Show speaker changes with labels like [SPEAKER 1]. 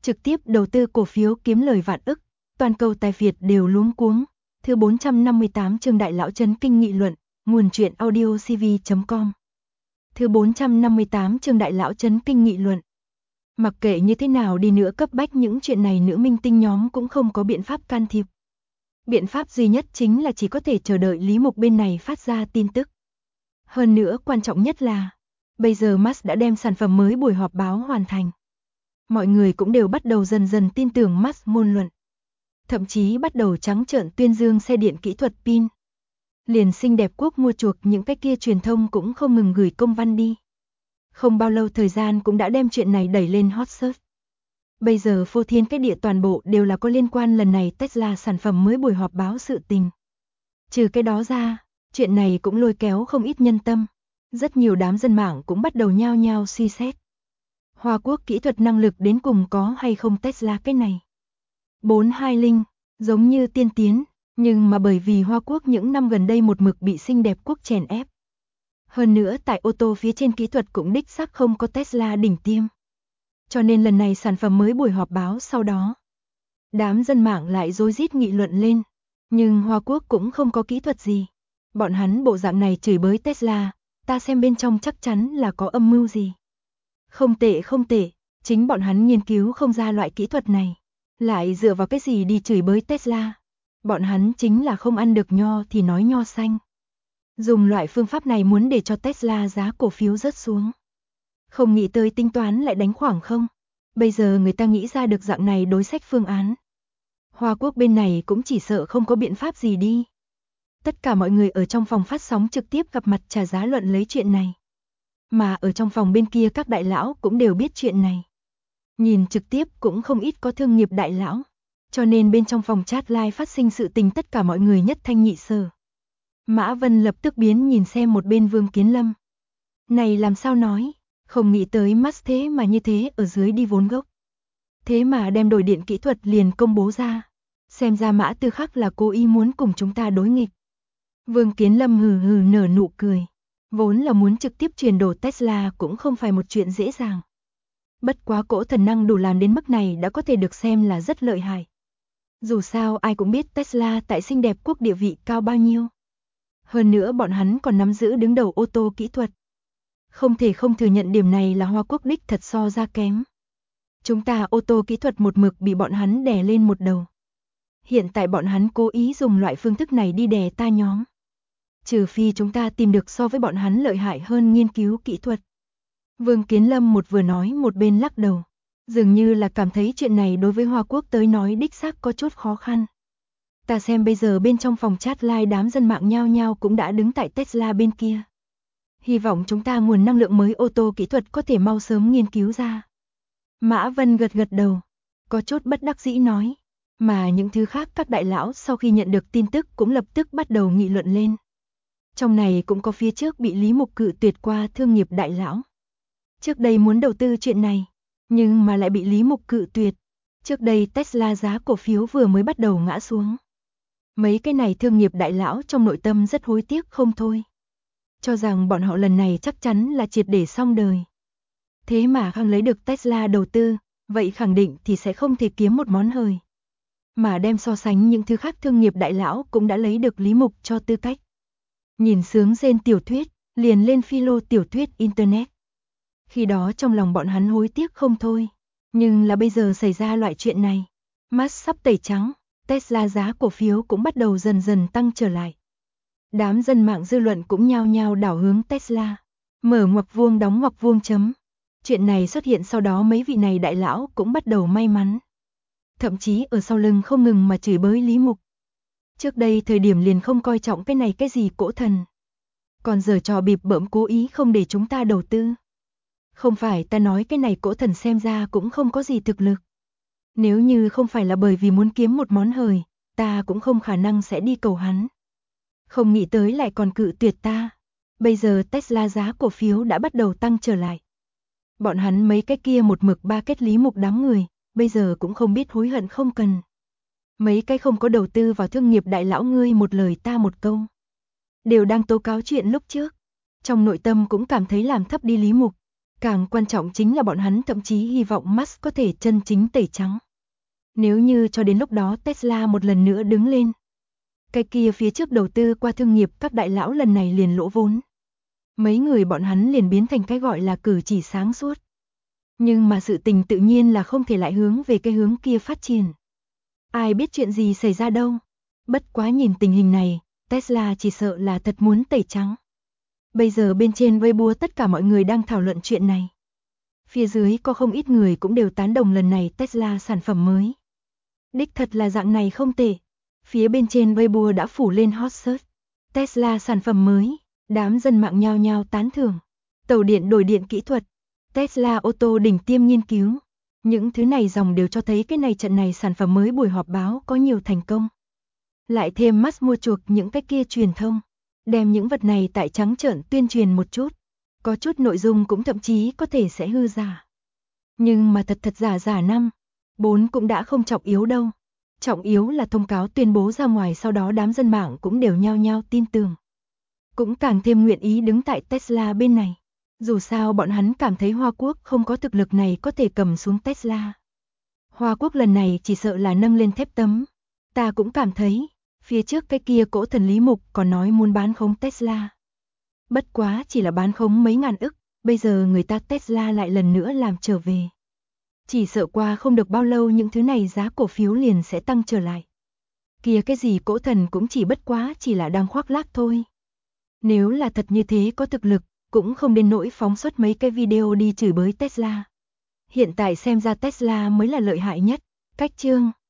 [SPEAKER 1] trực tiếp đầu tư cổ phiếu kiếm lời vạn ức, toàn cầu tài Việt đều luống cuống. Thứ 458 chương Đại lão chấn kinh nghị luận, nguồn truyện audio cv.com. Thứ 458 chương Đại lão chấn kinh nghị luận. Mặc kệ như thế nào đi nữa cấp bách những chuyện này nữ minh tinh nhóm cũng không có biện pháp can thiệp. Biện pháp duy nhất chính là chỉ có thể chờ đợi Lý Mục bên này phát ra tin tức. Hơn nữa quan trọng nhất là, bây giờ Musk đã đem sản phẩm mới buổi họp báo hoàn thành. Mọi người cũng đều bắt đầu dần dần tin tưởng Musk ngôn luận. Thậm chí bắt đầu trắng trợn tuyên dương xe điện kỹ thuật pin. Liền xinh đẹp quốc mua chuộc những cái kia truyền thông cũng không ngừng gửi công văn đi. Không bao lâu thời gian cũng đã đem chuyện này đẩy lên hot search. Bây giờ phô thiên cái địa toàn bộ đều là có liên quan lần này Tesla sản phẩm mới buổi họp báo sự tình. Trừ cái đó ra, chuyện này cũng lôi kéo không ít nhân tâm. Rất nhiều đám dân mạng cũng bắt đầu nhao nhao suy xét. Hoa Quốc kỹ thuật năng lực đến cùng có hay không Tesla cái này. 420, giống như tiên tiến, nhưng mà bởi vì Hoa Quốc những năm gần đây một mực bị xinh đẹp quốc chèn ép. Hơn nữa tại ô tô phía trên kỹ thuật cũng đích xác không có Tesla đỉnh tiêm. Cho nên lần này sản phẩm mới buổi họp báo sau đó. Đám dân mạng lại rối rít nghị luận lên. Nhưng Hoa Quốc cũng không có kỹ thuật gì. Bọn hắn bộ dạng này chửi bới Tesla, ta xem bên trong chắc chắn là có âm mưu gì. Không tệ không tệ, chính bọn hắn nghiên cứu không ra loại kỹ thuật này. Lại dựa vào cái gì đi chửi bới Tesla. Bọn hắn chính là không ăn được nho thì nói nho xanh. Dùng loại phương pháp này muốn để cho Tesla giá cổ phiếu rớt xuống. Không nghĩ tới tính toán lại đánh khoảng không. Bây giờ người ta nghĩ ra được dạng này đối sách phương án. Hoa Quốc bên này cũng chỉ sợ không có biện pháp gì đi. Tất cả mọi người ở trong phòng phát sóng trực tiếp gặp mặt trả giá luận lấy chuyện này. Mà ở trong phòng bên kia các đại lão cũng đều biết chuyện này. Nhìn trực tiếp cũng không ít có thương nghiệp đại lão. Cho nên bên trong phòng chat live phát sinh sự tình tất cả mọi người nhất thanh nhị sở. Mã Vân lập tức biến nhìn xem một bên Vương Kiến Lâm. Này làm sao nói, không nghĩ tới Musk thế mà như thế ở dưới đi vốn gốc. Thế mà đem đổi điện kỹ thuật liền công bố ra. Xem ra Mã Tư Khắc là cố ý muốn cùng chúng ta đối nghịch. Vương Kiến Lâm hừ hừ nở nụ cười. Vốn là muốn trực tiếp chuyển đổi Tesla cũng không phải một chuyện dễ dàng. Bất quá cỗ thần năng đủ làm đến mức này đã có thể được xem là rất lợi hại. Dù sao ai cũng biết Tesla tại xinh đẹp quốc địa vị cao bao nhiêu. Hơn nữa bọn hắn còn nắm giữ đứng đầu ô tô kỹ thuật. Không thể không thừa nhận điểm này là Hoa Quốc đích thật so ra kém. Chúng ta ô tô kỹ thuật một mực bị bọn hắn đè lên một đầu. Hiện tại bọn hắn cố ý dùng loại phương thức này đi đè ta nhóm. Trừ phi chúng ta tìm được so với bọn hắn lợi hại hơn nghiên cứu kỹ thuật. Vương Kiến Lâm một vừa nói một bên lắc đầu. Dường như là cảm thấy chuyện này đối với Hoa Quốc tới nói đích xác có chút khó khăn. Ta xem bây giờ bên trong phòng chat live đám dân mạng nhao nhao cũng đã đứng tại Tesla bên kia. Hy vọng chúng ta nguồn năng lượng mới ô tô kỹ thuật có thể mau sớm nghiên cứu ra. Mã Vân gật gật đầu, có chút bất đắc dĩ nói. Mà những thứ khác các đại lão sau khi nhận được tin tức cũng lập tức bắt đầu nghị luận lên. Trong này cũng có phía trước bị Lý Mục cự tuyệt qua thương nghiệp đại lão. Trước đây muốn đầu tư chuyện này, nhưng mà lại bị Lý Mục cự tuyệt. Trước đây Tesla giá cổ phiếu vừa mới bắt đầu ngã xuống. Mấy cái này thương nghiệp đại lão trong nội tâm rất hối tiếc không thôi. Cho rằng bọn họ lần này chắc chắn là triệt để xong đời. Thế mà Khang lấy được Tesla đầu tư, vậy khẳng định thì sẽ không thể kiếm một món hời. Mà đem so sánh những thứ khác thương nghiệp đại lão cũng đã lấy được Lý Mục cho tư cách. Nhìn sướng rên tiểu thuyết, liền lên philo tiểu thuyết Internet. Khi đó trong lòng bọn hắn hối tiếc không thôi. Nhưng là bây giờ xảy ra loại chuyện này. Musk sắp tẩy trắng, Tesla giá cổ phiếu cũng bắt đầu dần dần tăng trở lại. Đám dân mạng dư luận cũng nhao nhao đảo hướng Tesla. Mở ngoặc vuông đóng ngoặc vuông chấm. Chuyện này xuất hiện sau đó mấy vị này đại lão cũng bắt đầu may mắn. Thậm chí ở sau lưng không ngừng mà chửi bới Lý Mục. Trước đây thời điểm liền không coi trọng cái này cái gì cỗ thần. Còn giờ trò bịp bợm cố ý không để chúng ta đầu tư. Không phải ta nói cái này cỗ thần xem ra cũng không có gì thực lực. Nếu như không phải là bởi vì muốn kiếm một món hời, ta cũng không khả năng sẽ đi cầu hắn. Không nghĩ tới lại còn cự tuyệt ta. Bây giờ Tesla giá cổ phiếu đã bắt đầu tăng trở lại. Bọn hắn mấy cái kia một mực ba kết Lý Mục đám người, bây giờ cũng không biết hối hận không cần. Mấy cái không có đầu tư vào thương nghiệp đại lão ngươi một lời ta một câu. Đều đang tố cáo chuyện lúc trước. Trong nội tâm cũng cảm thấy làm thấp đi Lý Mục. Càng quan trọng chính là bọn hắn thậm chí hy vọng Musk có thể chân chính tẩy trắng. Nếu như cho đến lúc đó Tesla một lần nữa đứng lên, cái kia phía trước đầu tư qua thương nghiệp các đại lão lần này liền lỗ vốn. Mấy người bọn hắn liền biến thành cái gọi là cử chỉ sáng suốt. Nhưng mà sự tình tự nhiên là không thể lại hướng về cái hướng kia phát triển. Ai biết chuyện gì xảy ra đâu. Bất quá nhìn tình hình này, Tesla chỉ sợ là thật muốn tẩy trắng. Bây giờ bên trên Weibo tất cả mọi người đang thảo luận chuyện này. Phía dưới có không ít người cũng đều tán đồng lần này Tesla sản phẩm mới. Đích thật là dạng này không tệ. Phía bên trên Weibo đã phủ lên hot search. Tesla sản phẩm mới, đám dân mạng nhao nhao tán thưởng. Tàu điện đổi điện kỹ thuật, Tesla ô tô đỉnh tiêm nghiên cứu. Những thứ này dòng đều cho thấy cái này trận này sản phẩm mới buổi họp báo có nhiều thành công. Lại thêm Musk mua chuộc những cái kia truyền thông, đem những vật này tại trắng trợn tuyên truyền một chút. Có chút nội dung cũng thậm chí có thể sẽ hư giả. Nhưng mà thật giả 4 cũng đã không trọng yếu đâu. Trọng yếu là thông cáo tuyên bố ra ngoài sau đó đám dân mạng cũng đều nhao nhao tin tưởng. Cũng càng thêm nguyện ý đứng tại Tesla bên này. Dù sao bọn hắn cảm thấy Hoa Quốc không có thực lực này có thể cầm xuống Tesla. Hoa Quốc lần này chỉ sợ là nâng lên thép tấm. Ta cũng cảm thấy, phía trước cái kia cỗ thần Lý Mục còn nói muốn bán khống Tesla. Bất quá chỉ là bán khống mấy ngàn ức, bây giờ người ta Tesla lại lần nữa làm trở về. Chỉ sợ qua không được bao lâu những thứ này giá cổ phiếu liền sẽ tăng trở lại. Kia cái gì cỗ thần cũng chỉ bất quá chỉ là đang khoác lác thôi. Nếu là thật như thế có thực lực, cũng không đến nỗi phóng xuất mấy cái video đi chửi bới Tesla. Hiện tại xem ra Tesla mới là lợi hại nhất. Cách chương